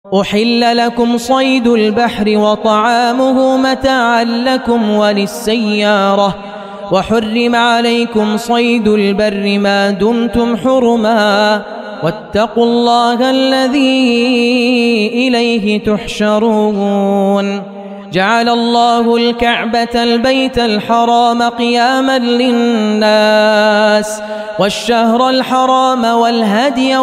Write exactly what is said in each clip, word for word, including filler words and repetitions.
أحل لكم صيد البحر وطعامه متاعا لكم وللسيارة وحرم عليكم صيد البر ما دمتم حرما واتقوا الله الذي إليه تحشرون. جعل الله الكعبة البيت الحرام قياما للناس والشهر الحرام والهدي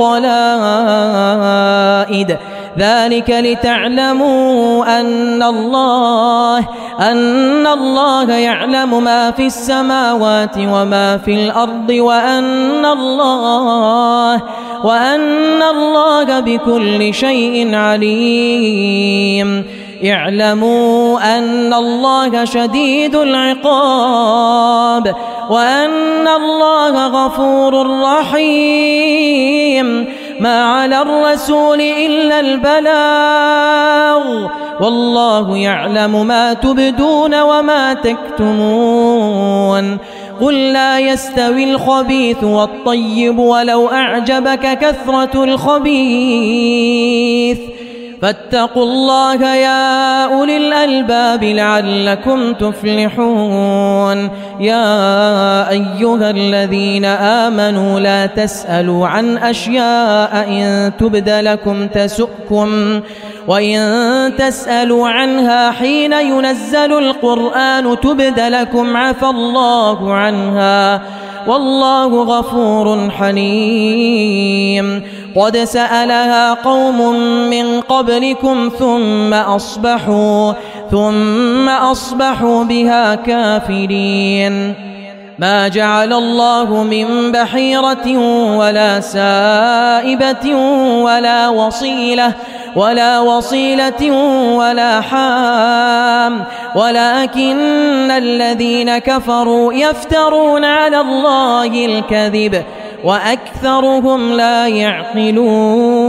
والقلائد ذلك لتعلموا أن الله أن الله يعلم ما في السماوات وما في الأرض وأن الله وأن الله بكل شيء عليم. اعلموا أن الله شديد العقاب وأن الله غفور رحيم. ما على الرسول إلا البلاغ والله يعلم ما تبدون وما تكتمون. قل لا يستوي الخبيث والطيب ولو أعجبك كثرة الخبيث فاتقوا الله يا أولي الألباب لعلكم تفلحون. يا أيها الذين آمنوا لا تسألوا عن أشياء إن تبد لكم تسؤكم وإن تسألوا عنها حين ينزل القرآن تبد لكم عفى الله عنها والله غفور حليم. قد سألها قوم من قبلكم ثم أصبحوا ثم أصبحوا بها كافرين. ما جعل الله من بحيرة ولا سائبة ولا وصيلة ولا وصيلة ولا حام ولكن الذين كفروا يفترون على الله الكذب وأكثرهم لا يعقلون.